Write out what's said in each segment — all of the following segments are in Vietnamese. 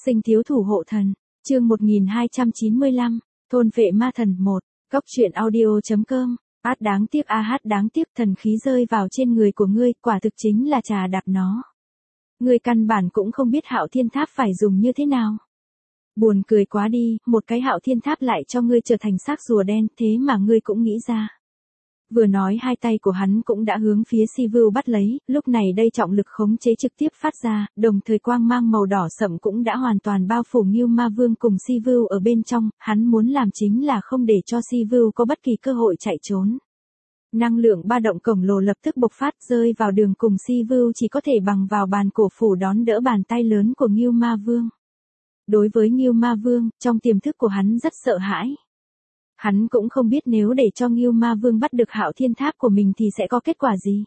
Sinh thiếu thủ hộ thần, chương 1295, thôn vệ ma thần 1, góc truyện audio.com. Đáng tiếc đáng tiếc thần khí rơi vào trên người của ngươi, quả thực chính là trà đạp nó. Ngươi căn bản cũng không biết Hạo Thiên Tháp phải dùng như thế nào. Buồn cười quá đi, một cái Hạo Thiên Tháp lại cho ngươi trở thành xác rùa đen, thế mà ngươi cũng nghĩ ra. Vừa nói hai tay của hắn cũng đã hướng phía Si-vu bắt lấy, lúc này đây trọng lực khống chế trực tiếp phát ra, đồng thời quang mang màu đỏ sậm cũng đã hoàn toàn bao phủ Ngưu Ma Vương cùng Si-vu ở bên trong, hắn muốn làm chính là không để cho Si-vu có bất kỳ cơ hội chạy trốn. Năng lượng ba động khổng lồ lập tức bộc phát rơi vào đường cùng Si-vu chỉ có thể bằng vào bàn cổ phủ đón đỡ bàn tay lớn của Ngưu Ma Vương. Đối với Ngưu Ma Vương, trong tiềm thức của hắn rất sợ hãi. Hắn cũng không biết nếu để cho Ngưu Ma Vương bắt được Hạo Thiên Tháp của mình thì sẽ có kết quả gì.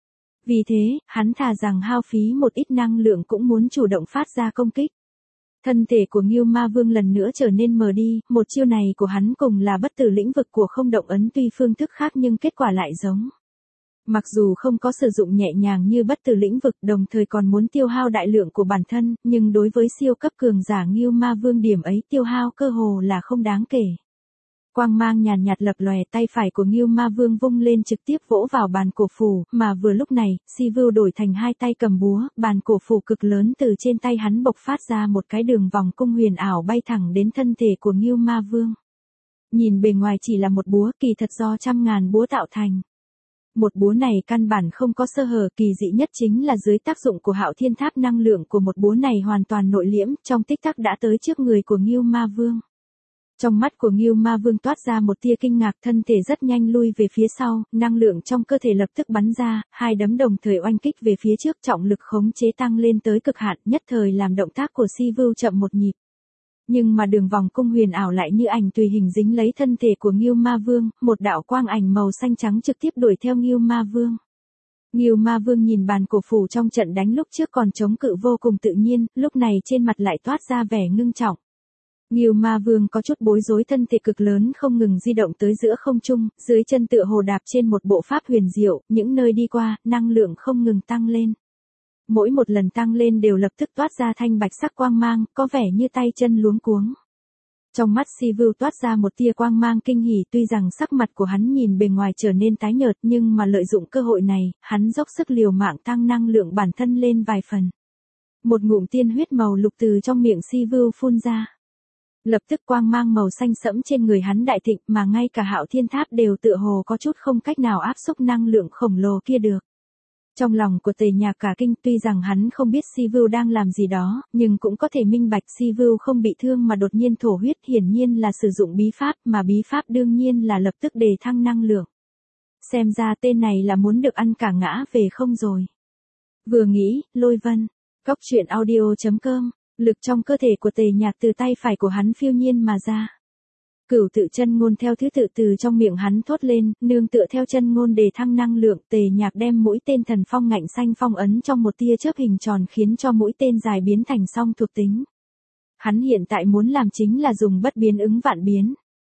Vì thế, hắn thà rằng hao phí một ít năng lượng cũng muốn chủ động phát ra công kích. Thân thể của Ngưu Ma Vương lần nữa trở nên mờ đi, một chiêu này của hắn cùng là bất tử lĩnh vực của không động ấn tuy phương thức khác nhưng kết quả lại giống. Mặc dù không có sử dụng nhẹ nhàng như bất tử lĩnh vực đồng thời còn muốn tiêu hao đại lượng của bản thân, nhưng đối với siêu cấp cường giả Ngưu Ma Vương điểm ấy tiêu hao cơ hồ là không đáng kể. Quang mang nhàn nhạt lập lòe, tay phải của Ngưu Ma Vương vung lên trực tiếp vỗ vào bàn cổ phủ, mà vừa lúc này, Si-vu đổi thành hai tay cầm búa, bàn cổ phủ cực lớn từ trên tay hắn bộc phát ra một cái đường vòng cung huyền ảo bay thẳng đến thân thể của Ngưu Ma Vương. Nhìn bề ngoài chỉ là một búa, kỳ thật do trăm ngàn búa tạo thành. Một búa này căn bản không có sơ hở, kỳ dị nhất chính là dưới tác dụng của Hạo Thiên Tháp năng lượng của một búa này hoàn toàn nội liễm, trong tích tắc đã tới trước người của Ngưu Ma Vương. Trong mắt của Ngưu Ma Vương toát ra một tia kinh ngạc, thân thể rất nhanh lui về phía sau, năng lượng trong cơ thể lập tức bắn ra, hai đấm đồng thời oanh kích về phía trước, trọng lực khống chế tăng lên tới cực hạn, nhất thời làm động tác của Si-vu chậm một nhịp. Nhưng mà đường vòng cung huyền ảo lại như ảnh tùy hình dính lấy thân thể của Ngưu Ma Vương, một đạo quang ảnh màu xanh trắng trực tiếp đuổi theo Ngưu Ma Vương. Ngưu Ma Vương nhìn bàn cổ phủ trong trận đánh lúc trước còn chống cự vô cùng tự nhiên, lúc này trên mặt lại toát ra vẻ ngưng trọng. Ngưu Ma Vương có chút bối rối, thân thể cực lớn không ngừng di động tới giữa không trung, dưới chân tựa hồ đạp trên một bộ pháp huyền diệu, những nơi đi qua, năng lượng không ngừng tăng lên. Mỗi một lần tăng lên đều lập tức toát ra thanh bạch sắc quang mang, có vẻ như tay chân luống cuống. Trong mắt Si-vu toát ra một tia quang mang kinh hỉ, tuy rằng sắc mặt của hắn nhìn bề ngoài trở nên tái nhợt nhưng mà lợi dụng cơ hội này, hắn dốc sức liều mạng tăng năng lượng bản thân lên vài phần. Một ngụm tiên huyết màu lục từ trong miệng Si-vu phun ra. Lập tức quang mang màu xanh sẫm trên người hắn đại thịnh, mà ngay cả Hạo Thiên Tháp đều tựa hồ có chút không cách nào áp xúc năng lượng khổng lồ kia được. Trong lòng của Tề Nhạc cả kinh, tuy rằng hắn không biết Si-vu đang làm gì đó, nhưng cũng có thể minh bạch Si-vu không bị thương mà đột nhiên thổ huyết, hiển nhiên là sử dụng bí pháp, mà bí pháp đương nhiên là lập tức đề thăng năng lượng. Xem ra tên này là muốn được ăn cả ngã về không rồi. Vừa nghĩ, Lôi Vân, góc truyện audio.com. Lực trong cơ thể của Tề Nhạc từ tay phải của hắn phiêu nhiên mà ra. Cửu tự chân ngôn theo thứ tự từ trong miệng hắn thốt lên, nương tựa theo chân ngôn đề thăng năng lượng, Tề Nhạc đem mũi tên thần phong ngạnh xanh phong ấn trong một tia chớp hình tròn khiến cho mũi tên dài biến thành song thuộc tính. Hắn hiện tại muốn làm chính là dùng bất biến ứng vạn biến.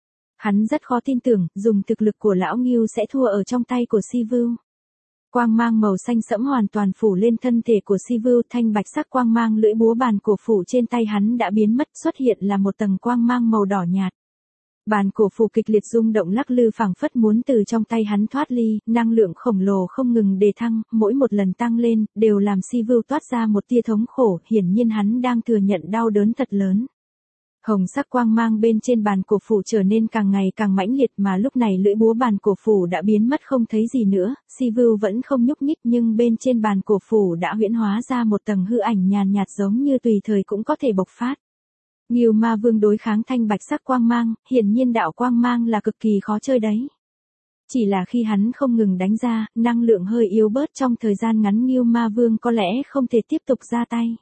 Hắn rất khó tin tưởng, dùng thực lực của lão Ngưu sẽ thua ở trong tay của Si-vu. Quang mang màu xanh sẫm hoàn toàn phủ lên thân thể của Si-vu, thanh bạch sắc quang mang lưỡi búa bàn cổ phủ trên tay hắn đã biến mất, xuất hiện là một tầng quang mang màu đỏ nhạt. Bàn cổ phủ kịch liệt rung động lắc lư phảng phất muốn từ trong tay hắn thoát ly, năng lượng khổng lồ không ngừng đề thăng, mỗi một lần tăng lên, đều làm Si-vu toát ra một tia thống khổ, hiển nhiên hắn đang thừa nhận đau đớn thật lớn. Hồng sắc quang mang bên trên bàn cổ phủ trở nên càng ngày càng mãnh liệt, mà lúc này lưỡi búa bàn cổ phủ đã biến mất không thấy gì nữa, Si-vu vẫn không nhúc nhích nhưng bên trên bàn cổ phủ đã huyễn hóa ra một tầng hư ảnh nhàn nhạt giống như tùy thời cũng có thể bộc phát. Ngưu Ma Vương đối kháng thanh bạch sắc quang mang, hiển nhiên đạo quang mang là cực kỳ khó chơi đấy. Chỉ là khi hắn không ngừng đánh ra, năng lượng hơi yếu bớt, trong thời gian ngắn Ngưu Ma Vương có lẽ không thể tiếp tục ra tay.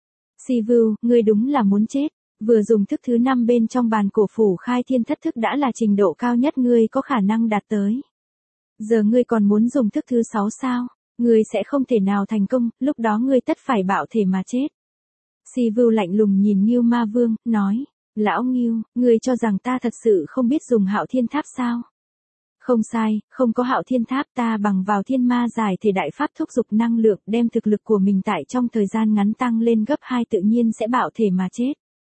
Si-vu, ngươi đúng là muốn chết. Vừa dùng thức thứ 5 bên trong bàn cổ phủ khai thiên thất thức đã là trình độ cao nhất ngươi có khả năng đạt tới. Giờ ngươi còn muốn dùng thức thứ 6 sao? Ngươi sẽ không thể nào thành công, lúc đó ngươi tất phải bạo thể mà chết. Si-vu lạnh lùng nhìn Ngưu Ma Vương, nói, lão Ngưu, ngươi cho rằng ta thật sự không biết dùng Hạo Thiên Tháp sao? Không sai, không có Hạo Thiên Tháp ta bằng vào thiên ma giải thể đại pháp thúc dục năng lượng đem thực lực của mình tại trong thời gian ngắn tăng lên gấp 2 tự nhiên sẽ bạo thể mà chết.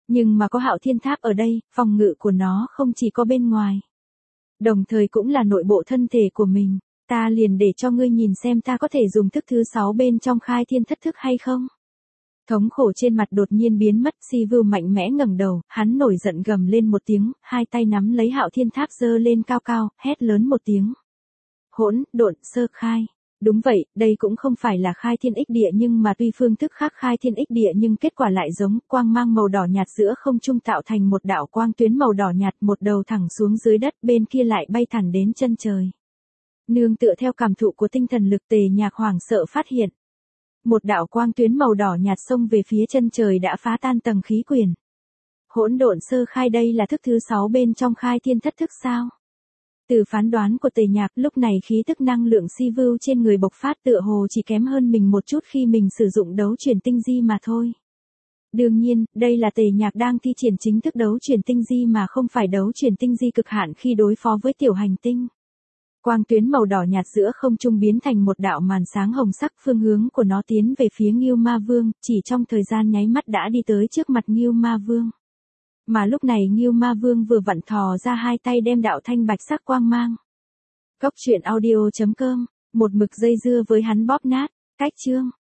Nhưng mà có Hạo Thiên Tháp ở đây, phòng ngự của nó không chỉ có bên ngoài. Đồng thời cũng là nội bộ thân thể của mình. Ta liền để cho ngươi nhìn xem ta có thể dùng thức thứ 6 bên trong khai thiên thất thức hay không. Thống khổ trên mặt đột nhiên biến mất, Sivu mạnh mẽ ngẩng đầu, hắn nổi giận gầm lên một tiếng, hai tay nắm lấy Hạo Thiên Tháp giơ lên cao cao, hét lớn một tiếng. Hỗn độn sơ khai. Đúng vậy, đây cũng không phải là khai thiên ích địa nhưng mà tuy phương thức khác khai thiên ích địa nhưng kết quả lại giống, quang mang màu đỏ nhạt giữa không trung tạo thành một đạo quang tuyến màu đỏ nhạt, một đầu thẳng xuống dưới đất, bên kia lại bay thẳng đến chân trời. Nương tựa theo cảm thụ của tinh thần lực, Tề Nhạc hoảng sợ phát hiện. Một đạo quang tuyến màu đỏ nhạt xông về phía chân trời đã phá tan tầng khí quyển. Hỗn độn sơ khai, đây là thức thứ 6 bên trong khai thiên thất thức sao? Từ phán đoán của Tề Nhạc, lúc này khí tức năng lượng Sivu trên người bộc phát tựa hồ chỉ kém hơn mình một chút khi mình sử dụng đấu chuyển tinh di mà thôi. Đương nhiên, đây là Tề Nhạc đang thi triển chính thức đấu chuyển tinh di mà không phải đấu chuyển tinh di cực hạn khi đối phó với tiểu hành tinh. Quang tuyến màu đỏ nhạt giữa không trung biến thành một đạo màn sáng hồng sắc, phương hướng của nó tiến về phía Ngưu Ma Vương, chỉ trong thời gian nháy mắt đã đi tới trước mặt Ngưu Ma Vương. Mà lúc này Ngưu Ma Vương vừa vặn thò ra hai tay đem đạo thanh bạch sắc quang mang. Cốc truyện audio.com, một mực dây dưa với hắn bóp nát, cách chương.